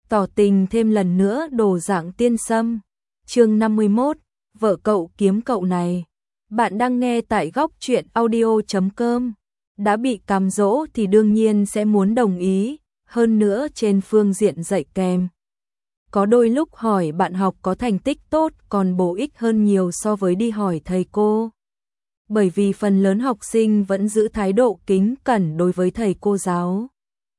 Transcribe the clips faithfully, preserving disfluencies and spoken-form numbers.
tỏ tình thêm lần nữa đồ dạng tiên sâm. Chương năm mươi mốt, vợ cậu kiếm cậu này. Bạn đang nghe tại góc truyện audio chấm com. Đã bị cám dỗ thì đương nhiên sẽ muốn đồng ý, hơn nữa trên phương diện dạy kèm. Có đôi lúc hỏi bạn học có thành tích tốt còn bổ ích hơn nhiều so với đi hỏi thầy cô. Bởi vì phần lớn học sinh vẫn giữ thái độ kính cẩn đối với thầy cô giáo.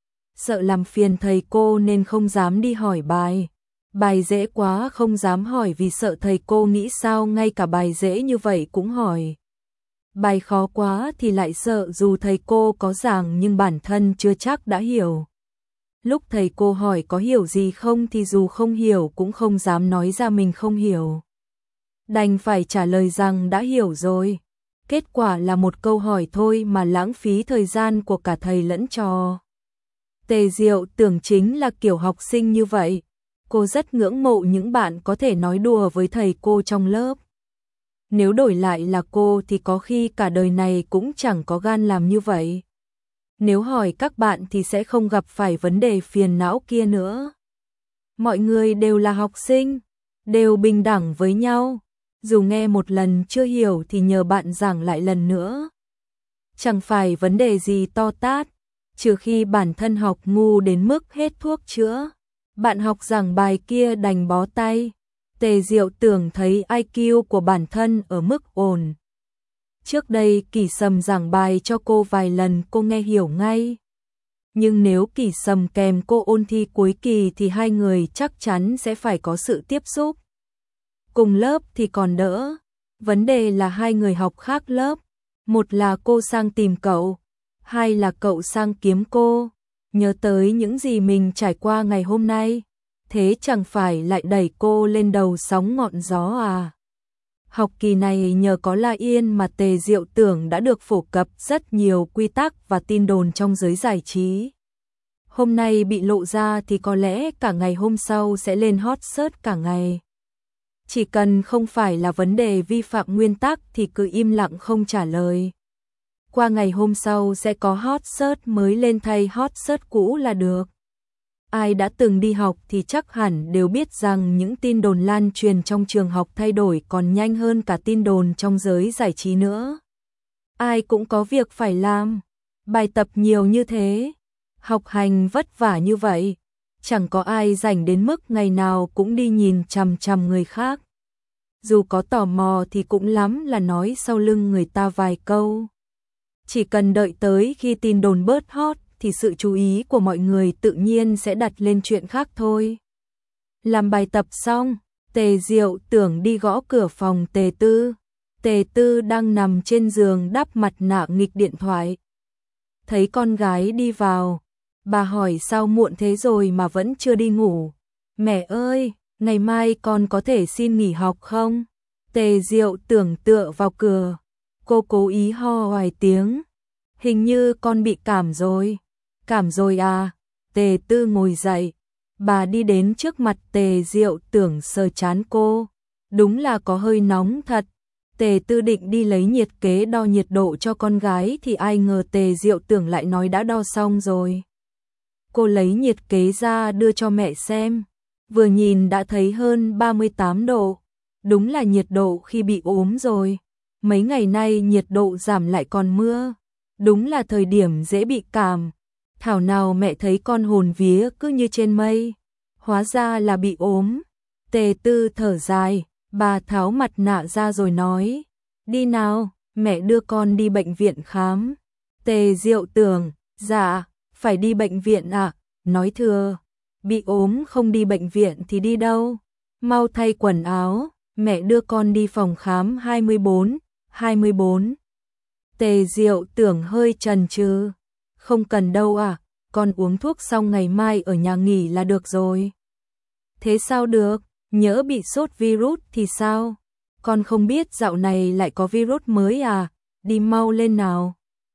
Sợ làm phiền thầy cô nên không dám đi hỏi bài. Bài dễ quá không dám hỏi vì sợ thầy cô nghĩ sao ngay cả bài dễ như vậy cũng hỏi. Bài khó quá thì lại sợ dù thầy cô có giảng nhưng bản thân chưa chắc đã hiểu. Lúc thầy cô hỏi có hiểu gì không thì dù không hiểu cũng không dám nói ra mình không hiểu. Đành phải trả lời rằng đã hiểu rồi. Kết quả là một câu hỏi thôi mà lãng phí thời gian của cả thầy lẫn trò. Tề Diệu tưởng chính là kiểu học sinh như vậy. Cô rất ngưỡng mộ những bạn có thể nói đùa với thầy cô trong lớp. Nếu đổi lại là cô thì có khi cả đời này cũng chẳng có gan làm như vậy. Nếu hỏi các bạn thì sẽ không gặp phải vấn đề phiền não kia nữa. Mọi người đều là học sinh, đều bình đẳng với nhau. Dù nghe một lần chưa hiểu thì nhờ bạn giảng lại lần nữa. Chẳng phải vấn đề gì to tát, trừ khi bản thân học ngu đến mức hết thuốc chữa. Bạn học giảng bài kia đành bó tay. Tề Diệu tưởng thấy i kiu của bản thân ở mức ổn. Trước đây Kỳ Sầm giảng bài cho cô vài lần cô nghe hiểu ngay. Nhưng nếu Kỳ Sầm kèm cô ôn thi cuối kỳ thì hai người chắc chắn sẽ phải có sự tiếp xúc. Cùng lớp thì còn đỡ. Vấn đề là hai người học khác lớp. Một là cô sang tìm cậu, hai là cậu sang kiếm cô. Nhớ tới những gì mình trải qua ngày hôm nay, thế chẳng phải lại đẩy cô lên đầu sóng ngọn gió à? Học kỳ này nhờ có La Yên mà Tề Diệu tưởng đã được phổ cập rất nhiều quy tắc và tin đồn trong giới giải trí. Hôm nay bị lộ ra thì có lẽ cả ngày hôm sau sẽ lên hot search cả ngày. Chỉ cần không phải là vấn đề vi phạm nguyên tắc thì cứ im lặng không trả lời. Qua ngày hôm sau sẽ có hot search mới lên thay hot search cũ là được. Ai đã từng đi học thì chắc hẳn đều biết rằng những tin đồn lan truyền trong trường học thay đổi còn nhanh hơn cả tin đồn trong giới giải trí nữa. Ai cũng có việc phải làm, bài tập nhiều như thế, học hành vất vả như vậy, chẳng có ai rảnh đến mức ngày nào cũng đi nhìn chằm chằm người khác. Dù có tò mò thì cũng lắm là nói sau lưng người ta vài câu. Chỉ cần đợi tới khi tin đồn bớt hot thì sự chú ý của mọi người tự nhiên sẽ đặt lên chuyện khác thôi. Làm bài tập xong, Tề Diệu tưởng đi gõ cửa phòng Tề Tư. Tề Tư đang nằm trên giường đắp mặt nạ nghịch điện thoại. Thấy con gái đi vào, bà hỏi sao muộn thế rồi mà vẫn chưa đi ngủ. Mẹ ơi, ngày mai con có thể xin nghỉ học không? Tề Diệu tưởng tựa vào cửa. Cô cố ý ho vài tiếng. Hình như con bị cảm rồi. Cảm rồi à? Tề Tư ngồi dậy. Bà đi đến trước mặt Tề Diệu tưởng sờ chán cô. Đúng là có hơi nóng thật. Tề Tư định đi lấy nhiệt kế đo nhiệt độ cho con gái thì ai ngờ Tề Diệu tưởng lại nói đã đo xong rồi. Cô lấy nhiệt kế ra đưa cho mẹ xem. Vừa nhìn đã thấy hơn ba mươi tám độ. Đúng là nhiệt độ khi bị ốm rồi. Mấy ngày nay nhiệt độ giảm lại còn mưa. Đúng là thời điểm dễ bị cảm. Thảo nào mẹ thấy con hồn vía cứ như trên mây. Hóa ra là bị ốm. Tề Tư thở dài, bà tháo mặt nạ ra rồi nói. Đi nào, mẹ đưa con đi bệnh viện khám. Tề Diệu tưởng, dạ, phải đi bệnh viện à? Nói thừa, bị ốm không đi bệnh viện thì đi đâu? Mau thay quần áo, mẹ đưa con đi phòng khám hai mươi bốn, hai mươi bốn. Tề Diệu tưởng hơi chần chừ. Không cần đâu à, con uống thuốc xong ngày mai ở nhà nghỉ là được rồi. Thế sao được, nhỡ bị sốt virus thì sao? Con không biết dạo này lại có virus mới à, đi mau lên nào.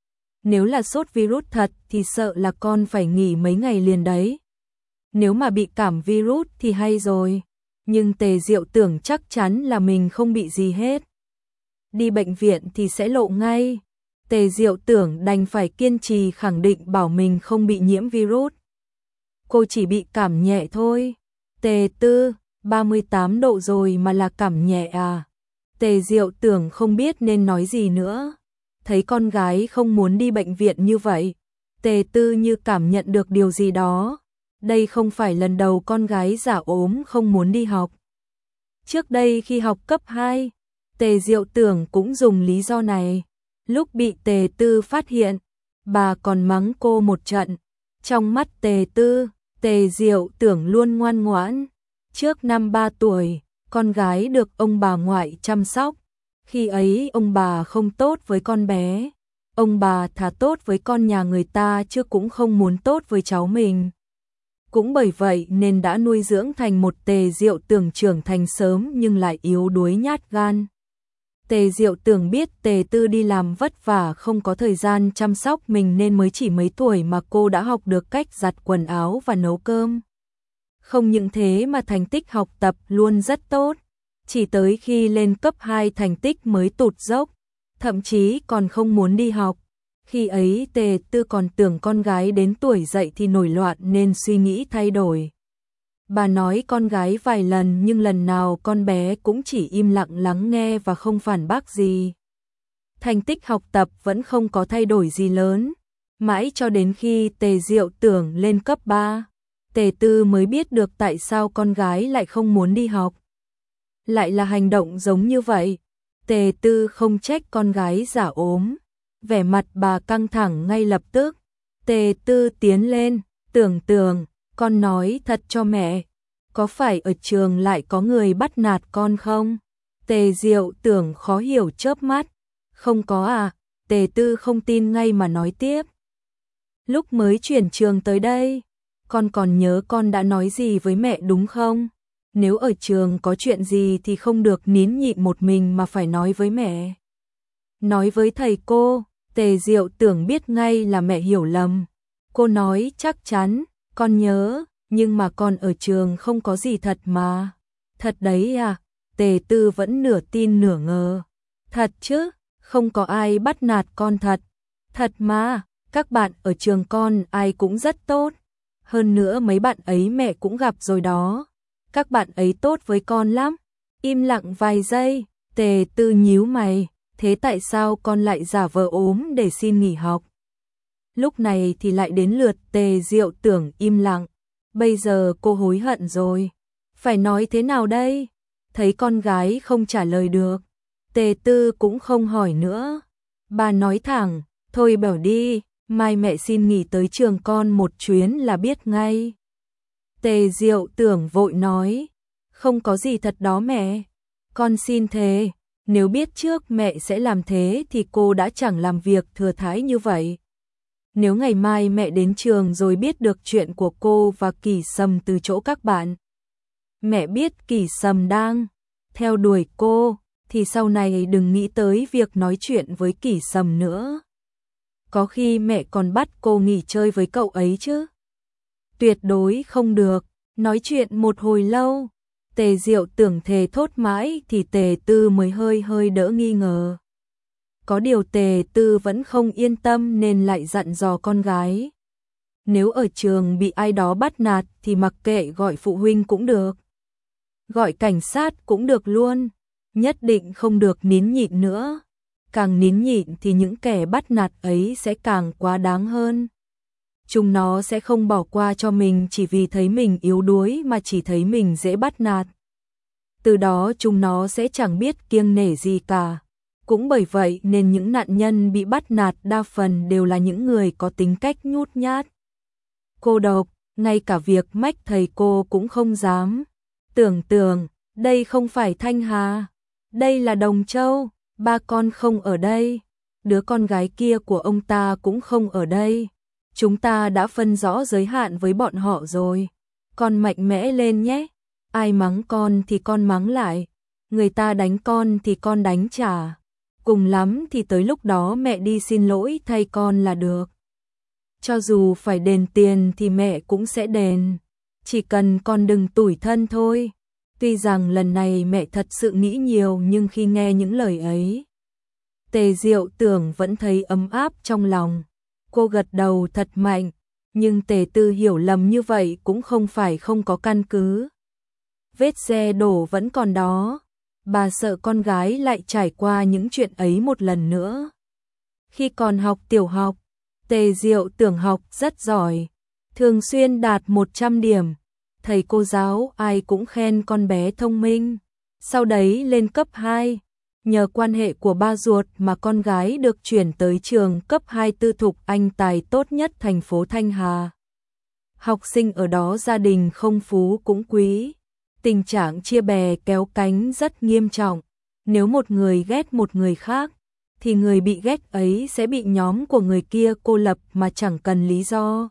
Nếu là sốt virus thật thì sợ là con phải nghỉ mấy ngày liền đấy. Nếu mà bị cảm virus thì hay rồi. Nhưng Tề Diệu tưởng chắc chắn là mình không bị gì hết. Đi bệnh viện thì sẽ lộ ngay. Tề Diệu tưởng đành phải kiên trì khẳng định bảo mình không bị nhiễm virus. cô chỉ bị cảm nhẹ thôi. Tề Tư, ba mươi tám độ rồi mà là cảm nhẹ à? Tề Diệu Tưởng không biết nên nói gì nữa. Thấy con gái không muốn đi bệnh viện như vậy, Tề Tư như cảm nhận được điều gì đó. Đây không phải lần đầu con gái giả ốm không muốn đi học. Trước đây khi học cấp hai, Tề Diệu Tưởng cũng dùng lý do này. Lúc bị Tề Tư phát hiện, bà còn mắng cô một trận. Trong mắt Tề Tư, Tề Diệu Tưởng luôn ngoan ngoãn. Trước năm ba tuổi, con gái được ông bà ngoại chăm sóc. Khi ấy ông bà không tốt với con bé. Ông bà thà tốt với con nhà người ta chứ cũng không muốn tốt với cháu mình. Cũng bởi vậy nên đã nuôi dưỡng thành một Tề Diệu Tưởng trưởng thành sớm nhưng lại yếu đuối nhát gan. Tề Diệu Tưởng biết Tề Tư đi làm vất vả không có thời gian chăm sóc mình nên mới chỉ mấy tuổi mà cô đã học được cách giặt quần áo và nấu cơm. Không những thế mà thành tích học tập luôn rất tốt. Chỉ tới khi lên cấp hai thành tích mới tụt dốc, thậm chí còn không muốn đi học. Khi ấy Tề Tư còn tưởng con gái đến tuổi dậy thì nổi loạn nên suy nghĩ thay đổi. Bà nói con gái vài lần nhưng lần nào con bé cũng chỉ im lặng lắng nghe và không phản bác gì. Thành tích học tập vẫn không có thay đổi gì lớn. Mãi cho đến khi Tề Diệu Tưởng lên cấp ba, Tề Tư mới biết được tại sao con gái lại không muốn đi học. Lại là hành động giống như vậy. Tề Tư không trách con gái giả ốm. Vẻ mặt bà căng thẳng ngay lập tức. Tề Tư tiến lên, Tưởng Tưởng, con nói thật cho mẹ. Có phải ở trường lại có người bắt nạt con không? Tề Diệu Tưởng khó hiểu chớp mắt. Không có à? Tề Tư không tin ngay mà nói tiếp. Lúc mới chuyển trường tới đây, con còn nhớ con đã nói gì với mẹ đúng không? Nếu ở trường có chuyện gì thì không được nín nhịn một mình mà phải nói với mẹ. Nói với thầy cô, Tề Diệu Tưởng biết ngay là mẹ hiểu lầm. Cô nói chắc chắn, con nhớ, nhưng mà con ở trường không có gì thật mà. Thật đấy à? Tề Tư vẫn nửa tin nửa ngờ. Thật chứ, không có ai bắt nạt con thật. Thật mà, các bạn ở trường con ai cũng rất tốt. Hơn nữa mấy bạn ấy mẹ cũng gặp rồi đó. Các bạn ấy tốt với con lắm. Im lặng vài giây, Tề Tư nhíu mày. Thế tại sao con lại giả vờ ốm để xin nghỉ học? Lúc này thì lại đến lượt Tề Diệu Tưởng im lặng. Bây giờ cô hối hận rồi. Phải nói thế nào đây? Thấy con gái không trả lời được, Tề Tư cũng không hỏi nữa. Bà nói thẳng, thôi bảo đi, mai mẹ xin nghỉ tới trường con một chuyến là biết ngay. Tề Diệu Tưởng vội nói, không có gì thật đó mẹ. Con xin thề, nếu biết trước mẹ sẽ làm thế thì cô đã chẳng làm việc thừa thãi như vậy. Nếu ngày mai mẹ đến trường rồi biết được chuyện của cô và Kỳ Sầm từ chỗ các bạn, mẹ biết Kỳ Sầm đang theo đuổi cô, thì sau này đừng nghĩ tới việc nói chuyện với Kỳ Sầm nữa. Có khi mẹ còn bắt cô nghỉ chơi với cậu ấy chứ. Tuyệt đối không được. Nói chuyện một hồi lâu, Tề Diệu Tưởng thề thốt mãi thì Tề Tư mới hơi hơi đỡ nghi ngờ. Có điều Tề Tư vẫn không yên tâm nên lại dặn dò con gái. Nếu ở trường bị ai đó bắt nạt thì mặc kệ gọi phụ huynh cũng được. Gọi cảnh sát cũng được luôn. Nhất định không được nín nhịn nữa. Càng nín nhịn thì những kẻ bắt nạt ấy sẽ càng quá đáng hơn. Chúng nó sẽ không bỏ qua cho mình chỉ vì thấy mình yếu đuối mà chỉ thấy mình dễ bắt nạt. Từ đó chúng nó sẽ chẳng biết kiêng nể gì cả. Cũng bởi vậy nên những nạn nhân bị bắt nạt đa phần đều là những người có tính cách nhút nhát, cô độc, ngay cả việc mách thầy cô cũng không dám. Tưởng Tưởng, đây không phải Thanh Hà, đây là Đồng Châu, ba con không ở đây, đứa con gái kia của ông ta cũng không ở đây. Chúng ta đã phân rõ giới hạn với bọn họ rồi. Con mạnh mẽ lên nhé. Ai mắng con thì con mắng lại. Người ta đánh con thì con đánh trả. Cùng lắm thì tới lúc đó mẹ đi xin lỗi thay con là được. Cho dù phải đền tiền thì mẹ cũng sẽ đền. Chỉ cần con đừng tủi thân thôi. Tuy rằng lần này mẹ thật sự nghĩ nhiều nhưng khi nghe những lời ấy, Tề Diệu Tưởng vẫn thấy ấm áp trong lòng. Cô gật đầu thật mạnh. Nhưng Tề Tư hiểu lầm như vậy cũng không phải không có căn cứ. Vết xe đổ vẫn còn đó. Bà sợ con gái lại trải qua những chuyện ấy một lần nữa. Khi còn học tiểu học, Tề Diệu Tưởng học rất giỏi, thường xuyên đạt một trăm điểm. Thầy cô giáo ai cũng khen con bé thông minh. Sau đấy lên cấp hai, nhờ quan hệ của ba ruột mà con gái được chuyển tới trường cấp hai tư thục Anh tài tốt nhất thành phố Thanh Hà. Học sinh ở đó gia đình không phú cũng quý. Tình trạng chia bè kéo cánh rất nghiêm trọng. Nếu một người ghét một người khác, thì người bị ghét ấy sẽ bị nhóm của người kia cô lập mà chẳng cần lý do.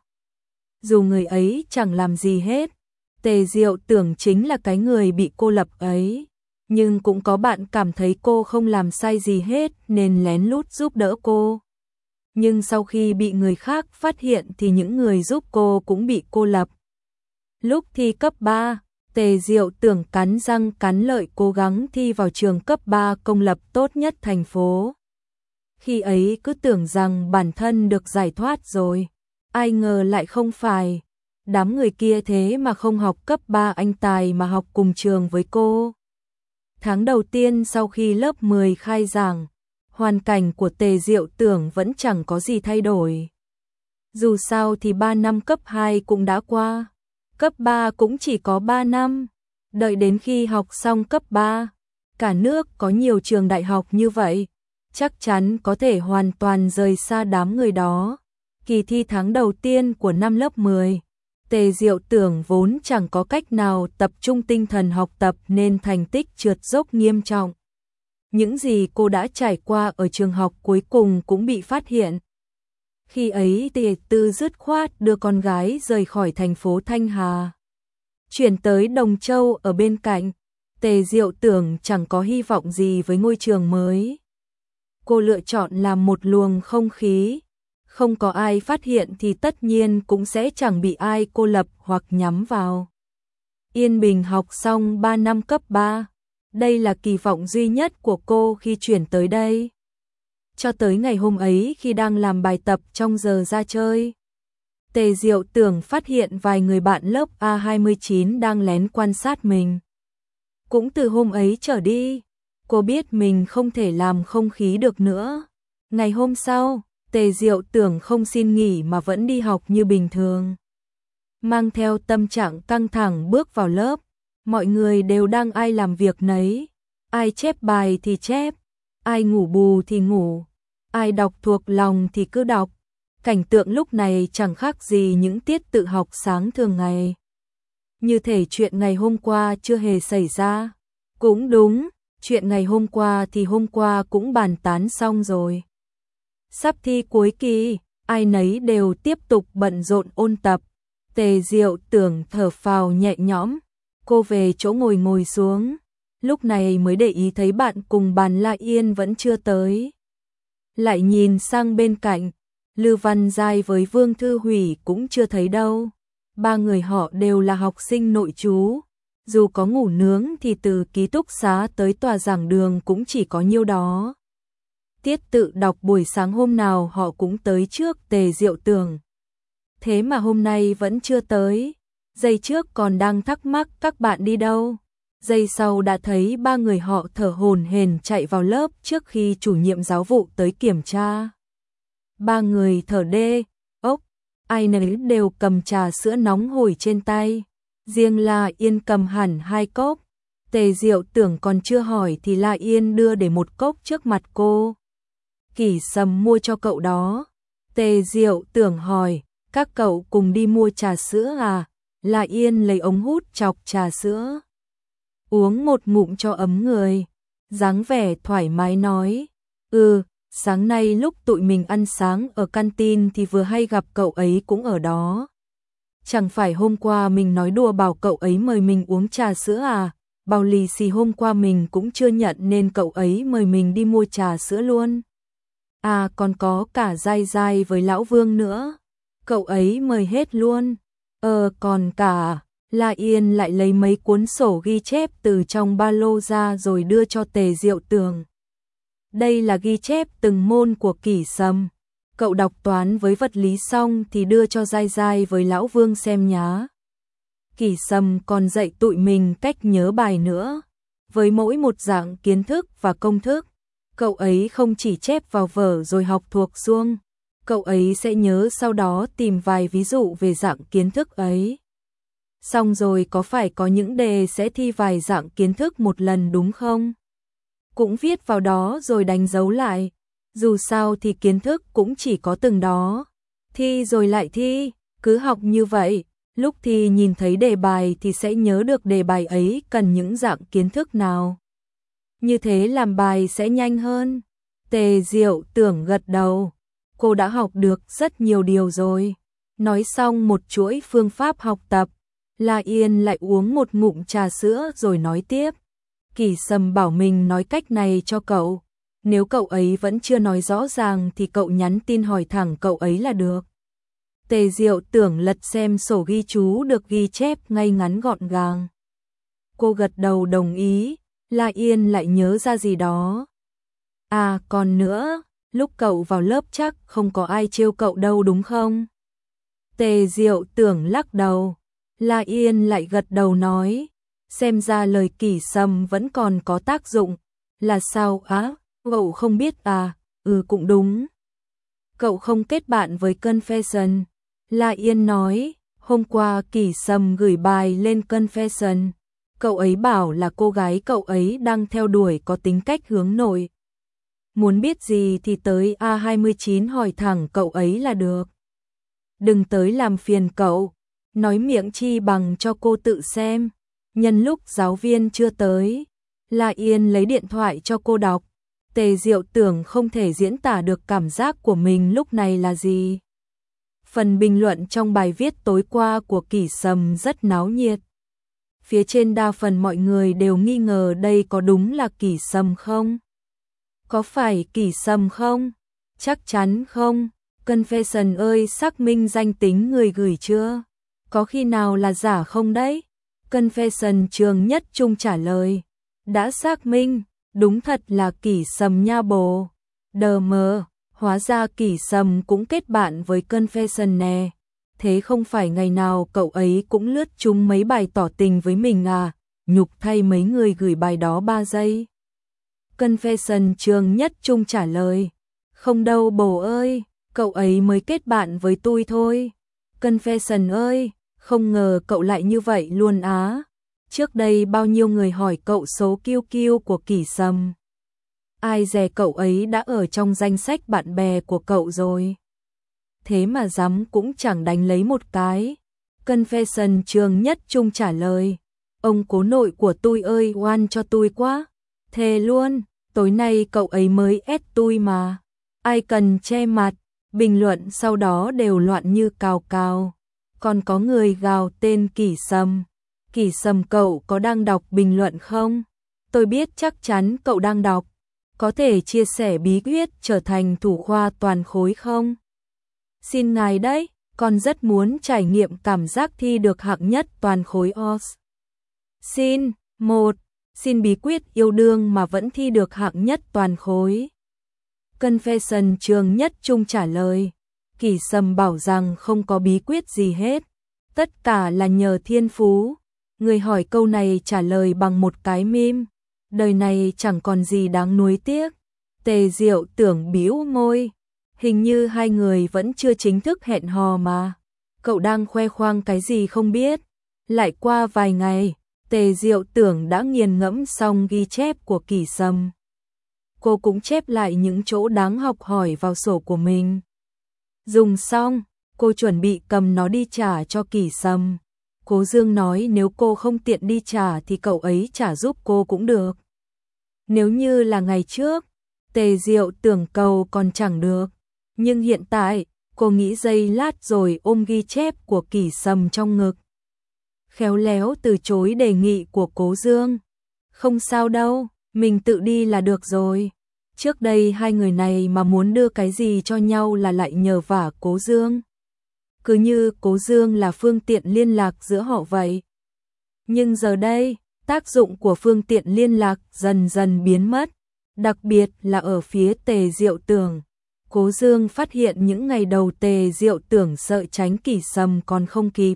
Dù người ấy chẳng làm gì hết, Tề Diệu Tưởng chính là cái người bị cô lập ấy. Nhưng cũng có bạn cảm thấy cô không làm sai gì hết nên lén lút giúp đỡ cô. Nhưng sau khi bị người khác phát hiện thì những người giúp cô cũng bị cô lập. Lúc thi cấp ba, Tề Diệu Tưởng cắn răng cắn lợi cố gắng thi vào trường cấp ba công lập tốt nhất thành phố. Khi ấy cứ tưởng rằng bản thân được giải thoát rồi, ai ngờ lại không phải. Đám người kia thế mà không học cấp ba Anh tài mà học cùng trường với cô. Tháng đầu tiên sau khi lớp mười khai giảng, hoàn cảnh của Tề Diệu Tưởng vẫn chẳng có gì thay đổi. Dù sao thì ba năm cấp hai cũng đã qua, cấp ba cũng chỉ có ba năm. Đợi đến khi học xong cấp ba, cả nước có nhiều trường đại học như vậy, chắc chắn có thể hoàn toàn rời xa đám người đó. Kỳ thi tháng đầu tiên của năm lớp mười, Tề Diệu Tưởng vốn chẳng có cách nào tập trung tinh thần học tập nên thành tích trượt dốc nghiêm trọng. Những gì cô đã trải qua ở trường học cuối cùng cũng bị phát hiện. Khi ấy Tề Tư dứt khoát đưa con gái rời khỏi thành phố Thanh Hà, chuyển tới Đồng Châu ở bên cạnh. Tề Diệu Tưởng chẳng có hy vọng gì với ngôi trường mới. Cô lựa chọn làm một luồng không khí. Không có ai phát hiện thì tất nhiên cũng sẽ chẳng bị ai cô lập hoặc nhắm vào. Yên bình học xong ba năm cấp ba. Đây là kỳ vọng duy nhất của cô khi chuyển tới đây. Cho tới ngày hôm ấy khi đang làm bài tập trong giờ ra chơi, Tề Diệu Tưởng phát hiện vài người bạn lớp A hai mươi chín đang lén quan sát mình. Cũng từ hôm ấy trở đi, cô biết mình không thể làm không khí được nữa. Ngày hôm sau, Tề Diệu Tưởng không xin nghỉ mà vẫn đi học như bình thường. Mang theo tâm trạng căng thẳng bước vào lớp, mọi người đều đang ai làm việc nấy, ai chép bài thì chép, ai ngủ bù thì ngủ, ai đọc thuộc lòng thì cứ đọc. Cảnh tượng lúc này chẳng khác gì những tiết tự học sáng thường ngày. Như thể chuyện ngày hôm qua chưa hề xảy ra. Cũng đúng, chuyện ngày hôm qua thì hôm qua cũng bàn tán xong rồi. Sắp thi cuối kỳ, ai nấy đều tiếp tục bận rộn ôn tập. Tề Diệu Tưởng thở phào nhẹ nhõm, cô về chỗ ngồi ngồi xuống. Lúc này mới để ý thấy bạn cùng bàn La Yên vẫn chưa tới. Lại nhìn sang bên cạnh, Lư Văn Giai với Vương Thư Hủy cũng chưa thấy đâu. Ba người họ đều là học sinh nội trú. Dù có ngủ nướng thì từ ký túc xá tới tòa giảng đường cũng chỉ có nhiêu đó. Tiết tự đọc buổi sáng hôm nào họ cũng tới trước Tề Diệu Tưởng. Thế mà hôm nay vẫn chưa tới. Giây trước còn đang thắc mắc các bạn đi đâu. Giây sau đã thấy ba người họ thở hổn hển chạy vào lớp trước khi chủ nhiệm giáo vụ tới kiểm tra. Ba người thở đê, ốc, ai nấy đều cầm trà sữa nóng hổi trên tay. Riêng La Yên cầm hẳn hai cốc. Tề Diệu Tưởng còn chưa hỏi thì La Yên đưa để một cốc trước mặt cô. Kỷ Sầm mua cho cậu đó. Tề Diệu Tưởng hỏi, các cậu cùng đi mua trà sữa à? La Yên lấy ống hút chọc trà sữa, uống một ngụm cho ấm người, dáng vẻ thoải mái nói, ừ, sáng nay lúc tụi mình ăn sáng ở canteen thì vừa hay gặp cậu ấy cũng ở đó. Chẳng phải hôm qua mình nói đùa bảo cậu ấy mời mình uống trà sữa à? Bao lì xì hôm qua mình cũng chưa nhận nên cậu ấy mời mình đi mua trà sữa luôn. À còn có cả Giai Giai với Lão Vương nữa. Cậu ấy mời hết luôn. Ờ còn cả, La Yên lại lấy mấy cuốn sổ ghi chép từ trong ba lô ra rồi đưa cho Tề Diệu Tưởng. Đây là ghi chép từng môn của Kỷ Sầm. cậu đọc toán với vật lý xong thì đưa cho Giai Giai với Lão Vương xem nhá. Kỷ Sâm còn dạy tụi mình cách nhớ bài nữa. Với mỗi một dạng kiến thức và công thức, cậu ấy không chỉ chép vào vở rồi học thuộc suông, cậu ấy sẽ nhớ sau đó tìm vài ví dụ về dạng kiến thức ấy. Xong rồi có phải có những đề sẽ thi vài dạng kiến thức một lần đúng không? Cũng viết vào đó rồi đánh dấu lại. Dù sao thì kiến thức cũng chỉ có từng đó. Thi rồi lại thi, cứ học như vậy. Lúc thì nhìn thấy đề bài thì sẽ nhớ được đề bài ấy cần những dạng kiến thức nào. Như thế làm bài sẽ nhanh hơn. Tề Diệu Tưởng gật đầu. Cô đã học được rất nhiều điều rồi. Nói xong một chuỗi phương pháp học tập, La Yên lại uống một ngụm trà sữa rồi nói tiếp. Kỷ Sâm bảo mình nói cách này cho cậu. Nếu cậu ấy vẫn chưa nói rõ ràng thì cậu nhắn tin hỏi thẳng cậu ấy là được. Tề Diệu Tưởng lật xem sổ ghi chú được ghi chép ngay ngắn gọn gàng. Cô gật đầu đồng ý, La Yên lại nhớ ra gì đó. À còn nữa, lúc cậu vào lớp chắc không có ai trêu cậu đâu đúng không? Tề Diệu Tưởng lắc đầu, La Yên lại gật đầu nói, xem ra lời Kỷ Sâm vẫn còn có tác dụng. Là sao á, cậu không biết à? Ừ cũng đúng. Cậu không kết bạn với Confession. La Yên nói, hôm qua Kỷ Sâm gửi bài lên Confession. Cậu ấy bảo là cô gái cậu ấy đang theo đuổi có tính cách hướng nội. Muốn biết gì thì tới A hai mươi chín hỏi thẳng cậu ấy là được. Đừng tới làm phiền cậu, nói miệng chi bằng cho cô tự xem. Nhân lúc giáo viên chưa tới, La Yên lấy điện thoại cho cô đọc. Tề Diệu Tưởng không thể diễn tả được cảm giác của mình lúc này là gì. Phần bình luận trong bài viết tối qua của Kỷ Sâm rất náo nhiệt. Phía trên đa phần mọi người đều nghi ngờ đây có đúng là Kỷ Sâm không? Có phải Kỷ Sâm không? Chắc chắn không. Confession ơi, xác minh danh tính người gửi chưa? Có khi nào là giả không đấy? Confession Trường Nhất Trung trả lời. Đã xác minh, đúng thật là Kỷ Sâm nha bồ. Đờ mờ, hóa ra Kỷ Sâm cũng kết bạn với Confession nè. Thế không phải ngày nào cậu ấy cũng lướt chung mấy bài tỏ tình với mình à? Nhục thay mấy người gửi bài đó ba giây. Confession Trường Nhất Trung trả lời. Không đâu bồ ơi, cậu ấy mới kết bạn với tôi thôi. Confession ơi, không ngờ cậu lại như vậy luôn á. Trước đây bao nhiêu người hỏi cậu số kiu kiu của Kỷ Sâm. Ai dè cậu ấy đã ở trong danh sách bạn bè của cậu rồi. Thế mà dám cũng chẳng đánh lấy một cái. Confession Trường Nhất Trung trả lời. Ông cố nội của tôi ơi, oan cho tôi quá. Thề luôn, tối nay cậu ấy mới ép tôi mà. Ai cần che mặt, bình luận sau đó đều loạn như cào cào. Còn có người gào tên Kỷ Sâm. Kỷ Sâm cậu có đang đọc bình luận không? Tôi biết chắc chắn cậu đang đọc. Có thể chia sẻ bí quyết trở thành thủ khoa toàn khối không? Xin ngài đấy, con rất muốn trải nghiệm cảm giác thi được hạng nhất toàn khối o ét. Xin, một. Xin bí quyết yêu đương mà vẫn thi được hạng nhất toàn khối. Confession Trường Nhất Trung trả lời. Kỷ Sâm bảo rằng không có bí quyết gì hết. Tất cả là nhờ thiên phú. Người hỏi câu này trả lời bằng một cái meme. Đời này chẳng còn gì đáng nuối tiếc. Tề Diệu Tưởng bĩu môi. Hình như hai người vẫn chưa chính thức hẹn hò mà. Cậu đang khoe khoang cái gì không biết. Lại qua vài ngày, Tề Diệu Tưởng đã nghiền ngẫm xong ghi chép của Kỷ Sâm. Cô cũng chép lại những chỗ đáng học hỏi vào sổ của mình. Dùng xong, cô chuẩn bị cầm nó đi trả cho Kỷ Sâm. Cố Dương nói nếu cô không tiện đi trả thì cậu ấy trả giúp cô cũng được. Nếu như là ngày trước, Tề Diệu Tưởng cầu còn chẳng được. Nhưng hiện tại, cô nghĩ giây lát rồi ôm ghi chép của Kỷ Sâm trong ngực. Khéo léo từ chối đề nghị của Cố Dương. Không sao đâu, mình tự đi là được rồi. Trước đây hai người này mà muốn đưa cái gì cho nhau là lại nhờ vả Cố Dương. Cứ như Cố Dương là phương tiện liên lạc giữa họ vậy. Nhưng giờ đây, tác dụng của phương tiện liên lạc dần dần biến mất. Đặc biệt là ở phía Tề Diệu Tưởng. Cố Dương phát hiện những ngày đầu Tề Diệu Tưởng sợ tránh Kỷ Sầm còn không kịp.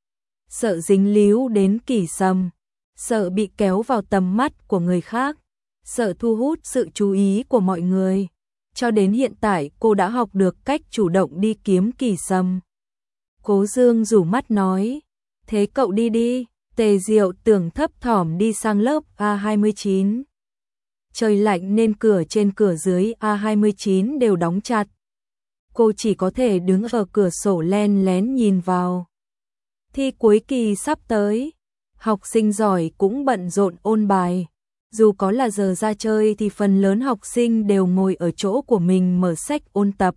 Sợ dính líu đến Kỷ Sầm, sợ bị kéo vào tầm mắt của người khác, sợ thu hút sự chú ý của mọi người. Cho đến hiện tại cô đã học được cách chủ động đi kiếm Kỷ Sầm. Cố Dương rủ mắt nói, thế cậu đi đi. Tề Diệu Tưởng thấp thỏm đi sang lớp A hai mươi chín. Trời lạnh nên cửa trên cửa dưới A hai mươi chín đều đóng chặt. Cô chỉ có thể đứng ở cửa sổ len lén nhìn vào. Thi cuối kỳ sắp tới, học sinh giỏi cũng bận rộn ôn bài. Dù có là giờ ra chơi thì phần lớn học sinh đều ngồi ở chỗ của mình mở sách ôn tập.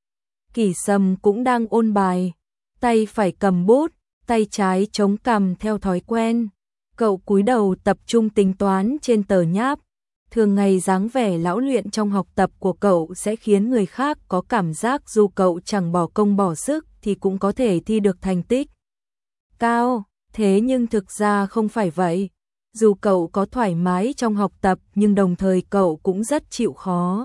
Kỷ Sầm cũng đang ôn bài, tay phải cầm bút, tay trái chống cằm theo thói quen. Cậu cúi đầu tập trung tính toán trên tờ nháp. Thường ngày dáng vẻ lão luyện trong học tập của cậu sẽ khiến người khác có cảm giác dù cậu chẳng bỏ công bỏ sức thì cũng có thể thi được thành tích cao. Thế nhưng thực ra không phải vậy. Dù cậu có thoải mái trong học tập nhưng đồng thời cậu cũng rất chịu khó.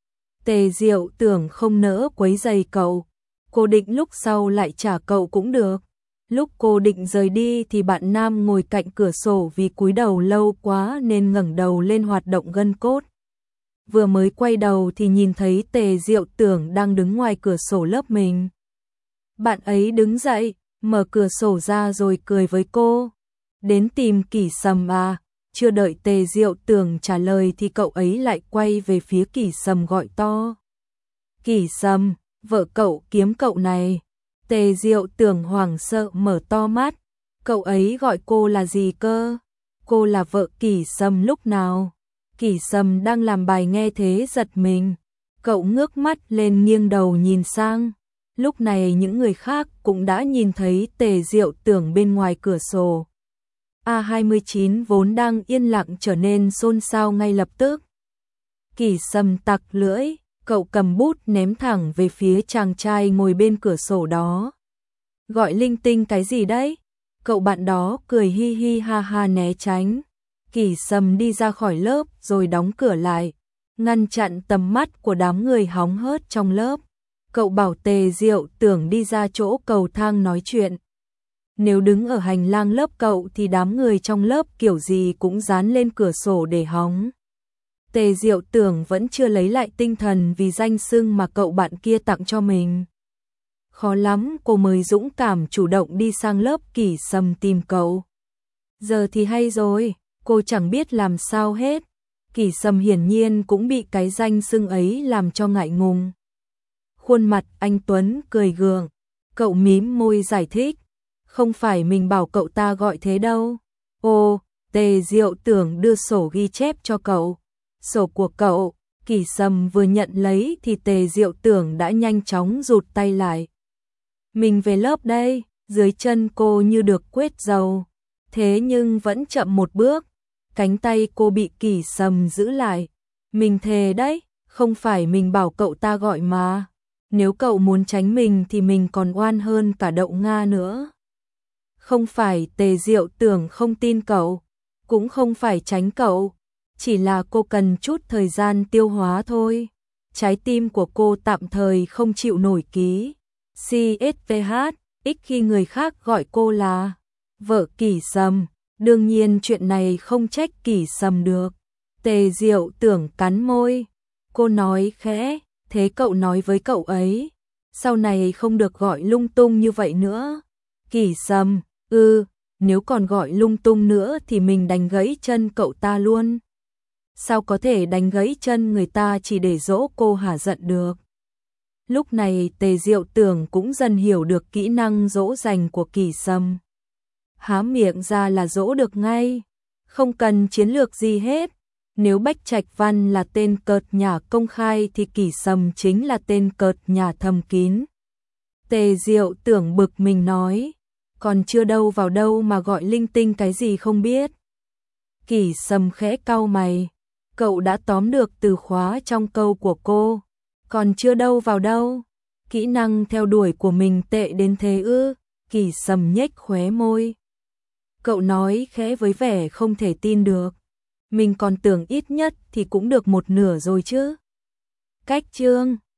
Tề Diệu Tưởng không nỡ quấy rầy cậu. Cô định lúc sau lại trả cậu cũng được. Lúc cô định rời đi thì bạn nam ngồi cạnh cửa sổ vì cúi đầu lâu quá nên ngẩng đầu lên hoạt động gân cốt. Vừa mới quay đầu thì nhìn thấy Tề Diệu Tưởng đang đứng ngoài cửa sổ lớp mình. Bạn ấy đứng dậy, mở cửa sổ ra rồi cười với cô. Đến tìm Kỷ Sầm à? Chưa đợi Tề Diệu Tưởng trả lời thì cậu ấy lại quay về phía Kỷ Sầm gọi to. Kỷ Sầm, vợ cậu kiếm cậu này. Tề Diệu Tưởng hoảng sợ mở to mắt. Cậu ấy gọi cô là gì cơ? Cô là vợ Kỷ Sầm lúc nào? Kỷ Sầm đang làm bài nghe thế giật mình. Cậu ngước mắt lên nghiêng đầu nhìn sang. Lúc này những người khác cũng đã nhìn thấy Tề Diệu Tưởng bên ngoài cửa sổ. A hai mươi chín vốn đang yên lặng trở nên xôn xao ngay lập tức. Kỷ Sầm tặc lưỡi, cậu cầm bút ném thẳng về phía chàng trai ngồi bên cửa sổ đó. Gọi linh tinh cái gì đấy? Cậu bạn đó cười hi hi ha ha né tránh. Kỷ Sầm đi ra khỏi lớp rồi đóng cửa lại, ngăn chặn tầm mắt của đám người hóng hớt trong lớp. Cậu bảo Tề Diệu Tưởng đi ra chỗ cầu thang nói chuyện. Nếu đứng ở hành lang lớp cậu thì đám người trong lớp kiểu gì cũng dán lên cửa sổ để hóng. Tề Diệu Tưởng vẫn chưa lấy lại tinh thần vì danh xưng mà cậu bạn kia tặng cho mình. Khó lắm cô mới dũng cảm chủ động đi sang lớp Kỷ Sầm tìm cậu. Giờ thì hay rồi, cô chẳng biết làm sao hết. Kỷ Sầm hiển nhiên cũng bị cái danh xưng ấy làm cho ngại ngùng. Khuôn mặt anh Tuấn cười gượng, cậu mím môi giải thích. Không phải mình bảo cậu ta gọi thế đâu. Ô, Tề Diệu Tưởng đưa sổ ghi chép cho cậu. Sổ của cậu. Kỷ Sầm vừa nhận lấy thì Tề Diệu Tưởng đã nhanh chóng rụt tay lại. Mình về lớp đây. Dưới chân cô như được quết dầu. Thế nhưng vẫn chậm một bước. Cánh tay cô bị Kỷ Sầm giữ lại. Mình thề đấy, không phải mình bảo cậu ta gọi mà. Nếu cậu muốn tránh mình thì mình còn oan hơn cả đậu Nga nữa. Không phải Tề Diệu Tưởng không tin cậu, cũng không phải tránh cậu, chỉ là cô cần chút thời gian tiêu hóa thôi. Trái tim của cô tạm thời không chịu nổi ký. xê ét vê hát, ít khi người khác gọi cô là vợ Kỷ Sầm, đương nhiên chuyện này không trách Kỷ Sầm được. Tề Diệu Tưởng cắn môi, cô nói khẽ, thế cậu nói với cậu ấy, sau này không được gọi lung tung như vậy nữa. Kỷ Sầm, ừ, nếu còn gọi lung tung nữa thì mình đánh gãy chân cậu ta luôn. Sao có thể đánh gãy chân người ta chỉ để dỗ cô hả giận được. Lúc này Tề Diệu Tưởng cũng dần hiểu được kỹ năng dỗ dành của Kỷ Sầm. Há miệng ra là dỗ được ngay, không cần chiến lược gì hết. Nếu Bách Trạch Văn là tên cợt nhả công khai thì Kỷ Sầm chính là tên cợt nhả thầm kín. Tề Diệu Tưởng bực mình nói, còn chưa đâu vào đâu mà gọi linh tinh cái gì không biết. Kỷ Sầm khẽ cau mày, cậu đã tóm được từ khóa trong câu của cô. Còn chưa đâu vào đâu, kỹ năng theo đuổi của mình tệ đến thế ư? Kỷ Sầm nhếch khóe môi. Cậu nói khẽ với vẻ không thể tin được. Mình còn tưởng ít nhất thì cũng được một nửa rồi chứ. Cách chương